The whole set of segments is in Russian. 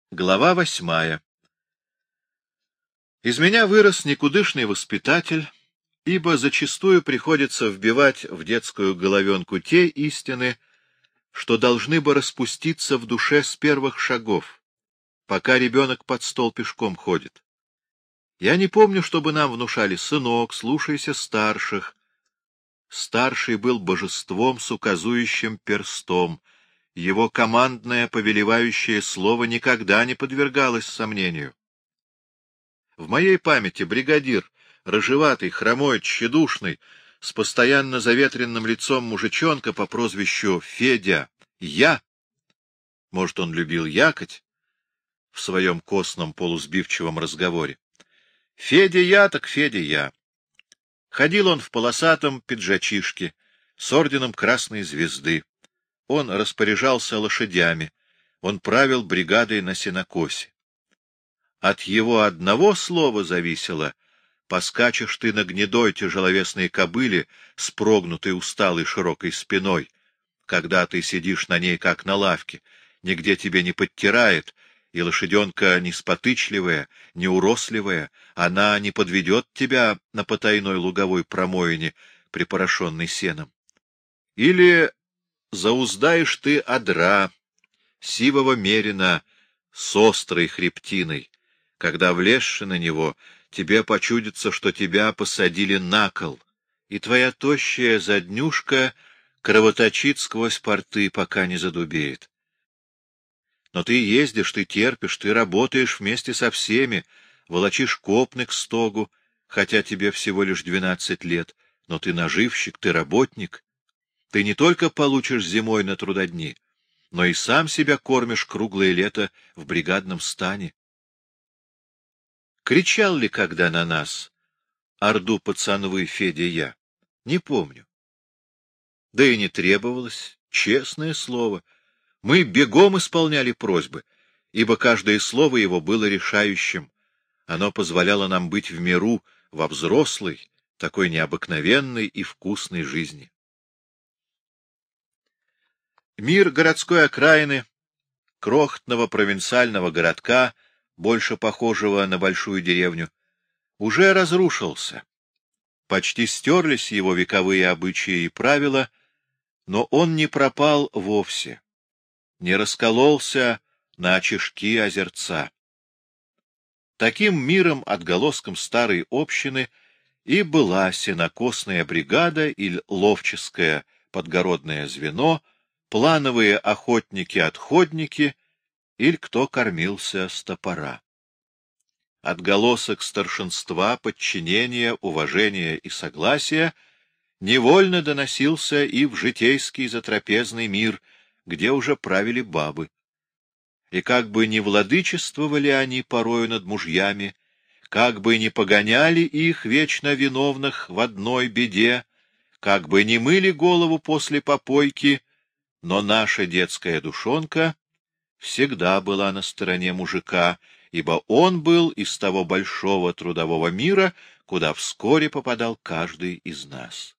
Глава 8. Из меня вырос никудышный воспитатель, ибо зачастую приходится вбивать в детскую головенку те истины, что должны бы распуститься в душе с первых шагов, пока ребенок под стол пешком ходит. Я не помню, чтобы нам внушали: сынок, слушайся старших. Старший был божеством с указующим перстом, его командное повелевающее слово никогда не подвергалось сомнению. В моей памяти бригадир, рыжеватый, хромой, тщедушный, с постоянно заветренным лицом мужичонка по прозвищу Федя Я, может, он любил якать в своем костном полусбивчивом разговоре. Федя Я так Федя Я. Ходил он в полосатом пиджачишке с орденом Красной Звезды. Он распоряжался лошадями, он правил бригадой на сенокосе. От его одного слова зависело: поскачешь ты на гнедой тяжеловесной кобыле с прогнутой усталой широкой спиной, когда ты сидишь на ней как на лавке, нигде тебе не подтирает, и лошаденка не спотычливая, не уросливая, она не подведет тебя на потайной луговой промоине, припорошенной сеном. Или зауздаешь ты одра, сивого мерина с острой хребтиной, когда, влезши на него, тебе почудится, что тебя посадили на кол, и твоя тощая заднюшка кровоточит сквозь порты, пока не задубеет. Но ты ездишь, ты терпишь, ты работаешь вместе со всеми, волочишь копны к стогу, хотя тебе всего лишь 12 лет, но ты наживщик, ты работник. Ты не только получишь зимой на трудодни, но и сам себя кормишь круглое лето в бригадном стане. Кричал ли когда на нас орду пацанвы Федя Я? Не помню. Да и не требовалось, честное слово. Мы бегом исполняли просьбы, ибо каждое слово его было решающим. Оно позволяло нам быть в миру, во взрослой, такой необыкновенной и вкусной жизни. Мир городской окраины, крохотного провинциального городка, больше похожего на большую деревню, уже разрушился. Почти стерлись его вековые обычаи и правила, но он не пропал вовсе, не раскололся на очишки озерца. Таким миром, отголоском старой общины, и была сенокосная бригада или ловческое подгородное звено, плановые охотники-отходники или кто кормился с топора. Отголосок старшинства, подчинения, уважения и согласия невольно доносился и в житейский затрапезный мир, где уже правили бабы. И как бы ни владычествовали они порою над мужьями, как бы ни погоняли их, вечно виновных, в одной беде, как бы ни мыли голову после попойки, но наша детская душонка всегда была на стороне мужика, ибо он был из того большого трудового мира, куда вскоре попадал каждый из нас.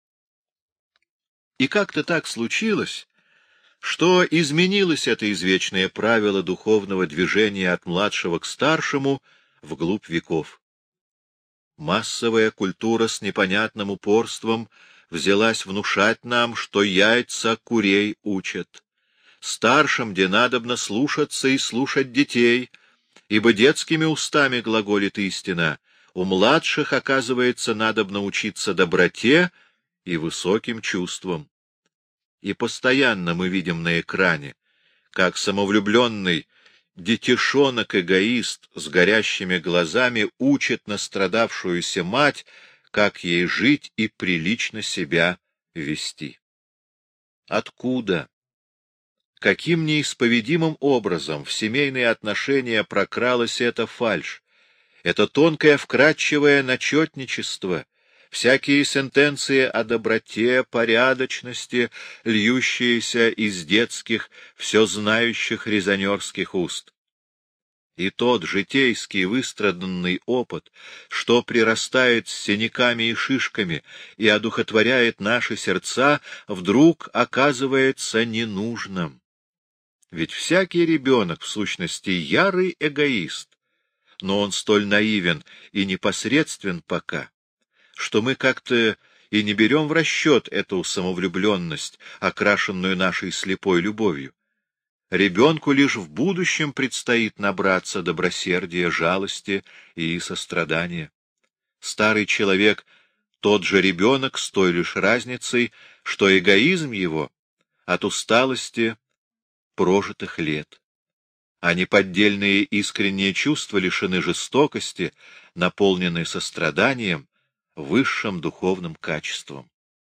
И как-то так случилось, что изменилось это извечное правило духовного движения от младшего к старшему вглубь веков. Массовая культура с непонятным упорством взялась внушать нам, что яйца курей учат. Старшим, где надобно слушаться и слушать детей, ибо детскими устами глаголит истина, у младших, оказывается, надобно учиться доброте и высоким чувствам. И постоянно мы видим на экране, как самовлюбленный детишонок-эгоист с горящими глазами учит настрадавшуюся мать, как ей жить и прилично себя вести. Откуда? Каким неисповедимым образом в семейные отношения прокралась эта фальшь, это тонкое вкрадчивое начетничество, всякие сентенции о доброте, порядочности, льющиеся из детских, все знающих резонерских уст. И тот житейский выстраданный опыт, что прирастает с синяками и шишками и одухотворяет наши сердца, вдруг оказывается ненужным. Ведь всякий ребенок, в сущности, ярый эгоист, но он столь наивен и непосредствен пока, что мы как-то и не берем в расчет эту самовлюбленность, окрашенную нашей слепой любовью. Ребенку лишь в будущем предстоит набраться добросердия, жалости и сострадания. Старый человек — тот же ребенок с той лишь разницей, что эгоизм его от усталости прожитых лет, а неподдельные искренние чувства лишены жестокости, наполнены состраданием, высшим духовным качеством.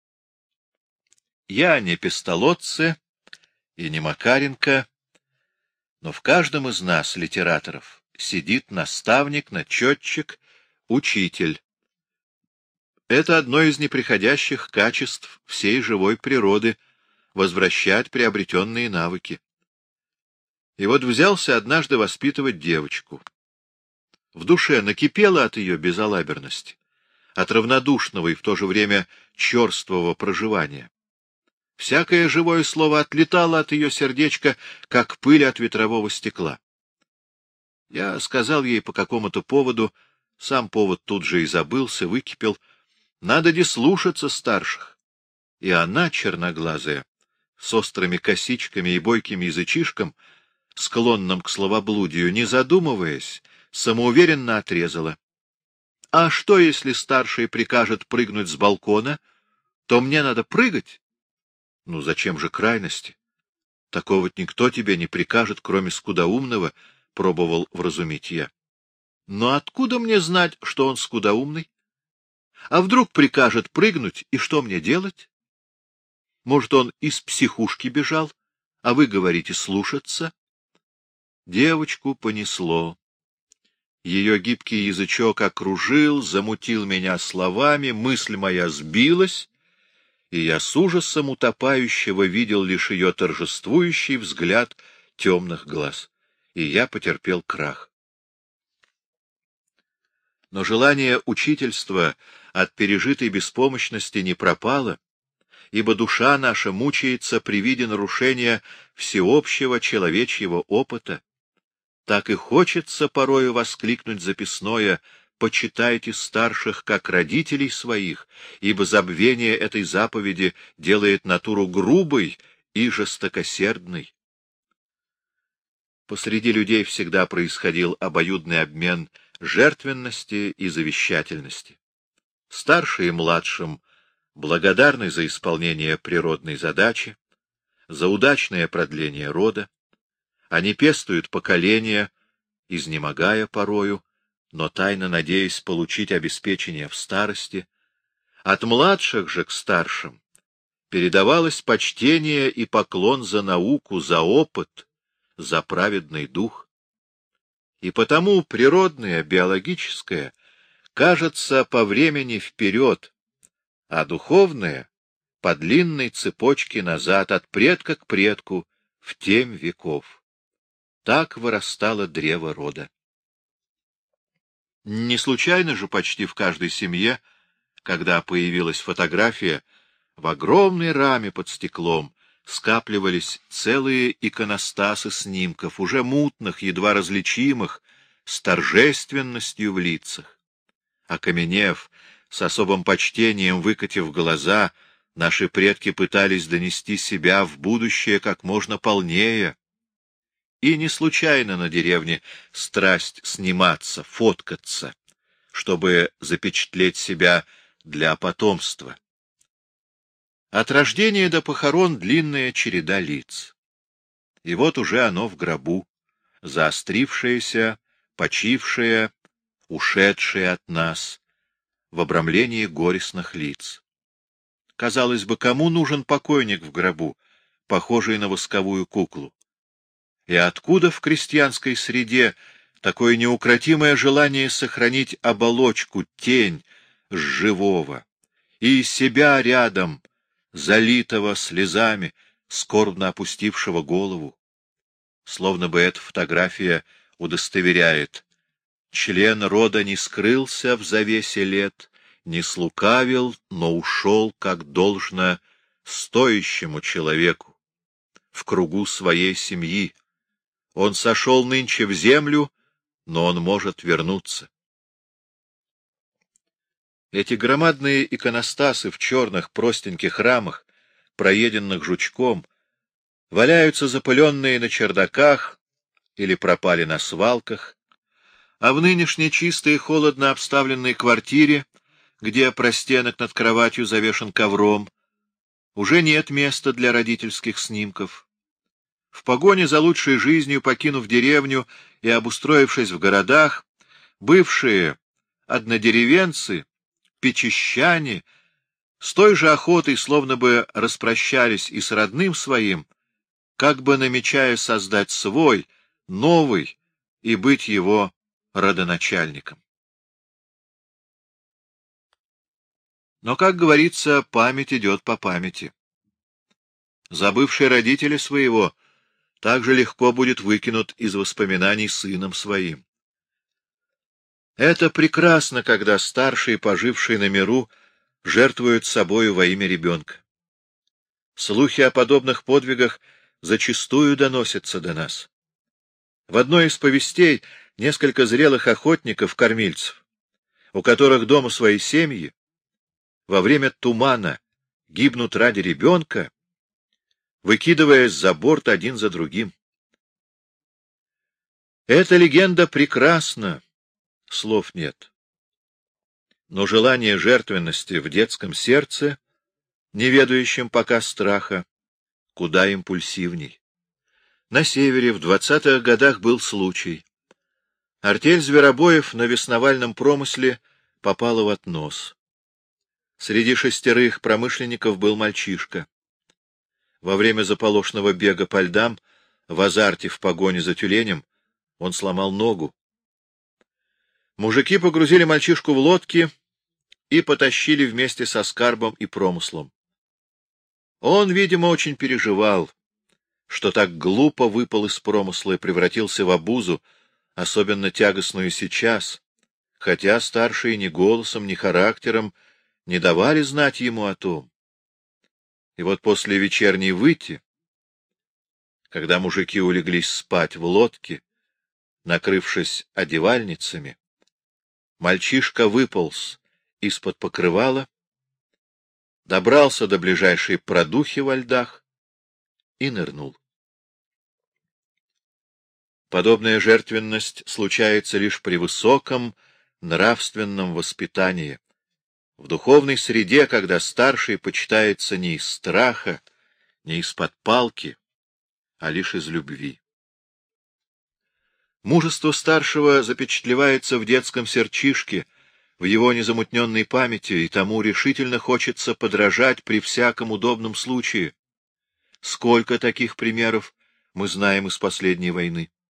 Я не Пестолоцци и не Макаренко, но в каждом из нас, литераторов, сидит наставник, начетчик, учитель. Это одно из неприходящих качеств всей живой природы — возвращать приобретенные навыки. И вот взялся однажды воспитывать девочку. В душе накипело от ее безалаберности, от равнодушного и в то же время черствого проживания. Всякое живое слово отлетало от ее сердечка, как пыль от ветрового стекла. Я сказал ей по какому-то поводу, сам повод тут же и забылся, выкипел: надо де слушаться старших. И она, черноглазая, с острыми косичками и бойким язычишком, склонным к словоблудию, не задумываясь, самоуверенно отрезала: а что, если старший прикажет прыгнуть с балкона, то мне надо прыгать? Ну, зачем же крайности? Такого никто тебе не прикажет, кроме скудоумного, — пробовал вразумить я. Но откуда мне знать, что он скудоумный? А вдруг прикажет прыгнуть, и что мне делать? Может, он из психушки бежал, а вы говорите слушаться? Девочку понесло. Ее гибкий язычок окружил, замутил меня словами, мысль моя сбилась, и я с ужасом утопающего видел лишь ее торжествующий взгляд темных глаз, и я потерпел крах. Но желание учительства от пережитой беспомощности не пропало, ибо душа наша мучается при виде нарушения всеобщего человечьего опыта. Так и хочется порою воскликнуть записное: почитайте старших как родителей своих, ибо забвение этой заповеди делает натуру грубой и жестокосердной. Посреди людей всегда происходил обоюдный обмен жертвенности и завещательности. Старшие младшим благодарны за исполнение природной задачи, за удачное продление рода. Они пестуют поколения, изнемогая порою, но тайно надеясь получить обеспечение в старости. От младших же к старшим передавалось почтение и поклон за науку, за опыт, за праведный дух. И потому природное, биологическое кажется по времени вперед, а духовное — по длинной цепочке назад, от предка к предку, в темь веков. Так вырастало древо рода. Не случайно же почти в каждой семье, когда появилась фотография, в огромной раме под стеклом скапливались целые иконостасы снимков, уже мутных, едва различимых, с торжественностью в лицах. Окаменев, с особым почтением выкатив глаза, наши предки пытались донести себя в будущее как можно полнее. И не случайно на деревне страсть сниматься, фоткаться, чтобы запечатлеть себя для потомства. От рождения до похорон длинная череда лиц. И вот уже оно в гробу, заострившееся, почившее, ушедшее от нас, в обрамлении горестных лиц. Казалось бы, кому нужен покойник в гробу, похожий на восковую куклу? И откуда в крестьянской среде такое неукротимое желание сохранить оболочку, тень с живого, и себя рядом, залитого слезами, скорбно опустившего голову? Словно бы эта фотография удостоверяет: член рода не скрылся в завесе лет, не слукавил, но ушел, как должно, стоящему человеку, в кругу своей семьи. Он сошел нынче в землю, но он может вернуться. Эти громадные иконостасы в черных простеньких рамах, проеденных жучком, валяются запыленные на чердаках или пропали на свалках, а в нынешней чистой и холодно обставленной квартире, где простенок над кроватью завешен ковром, уже нет места для родительских снимков. В погоне за лучшей жизнью, покинув деревню и обустроившись в городах, бывшие однодеревенцы, печещане, с той же охотой словно бы распрощались и с родным своим, как бы намечая создать свой, новый, и быть его родоначальником. Но, как говорится, память идет по памяти. Забывший родителя своего так же легко будет выкинут из воспоминаний сыном своим. Это прекрасно, когда старший, поживший на миру, жертвует собою во имя ребенка. Слухи о подобных подвигах зачастую доносятся до нас. В одной из повестей несколько зрелых охотников-кормильцев, у которых дома свои семьи, во время тумана гибнут ради ребенка, выкидываясь за борт один за другим. Эта легенда прекрасна, слов нет. Но желание жертвенности в детском сердце, не ведающем пока страха, куда импульсивней. На севере в 20-х годах был случай. Артель зверобоев на весновальном промысле попала в относ. Среди 6 промышленников был мальчишка. Во время заполошного бега по льдам, в азарте в погоне за тюленем, он сломал ногу. Мужики погрузили мальчишку в лодки и потащили вместе со скарбом и промыслом. Он, видимо, очень переживал, что так глупо выпал из промысла и превратился в обузу, особенно тягостную сейчас, хотя старшие ни голосом, ни характером не давали знать ему о том. И вот после вечерней выти, когда мужики улеглись спать в лодке, накрывшись одевальницами, мальчишка выполз из-под покрывала, добрался до ближайшей продухи во льдах и нырнул. Подобная жертвенность случается лишь при высоком нравственном воспитании, в духовной среде, когда старший почитается не из страха, не из-под палки, а лишь из любви. Мужество старшего запечатлевается в детском сердчишке, в его незамутненной памяти, и тому решительно хочется подражать при всяком удобном случае. Сколько таких примеров мы знаем из последней войны.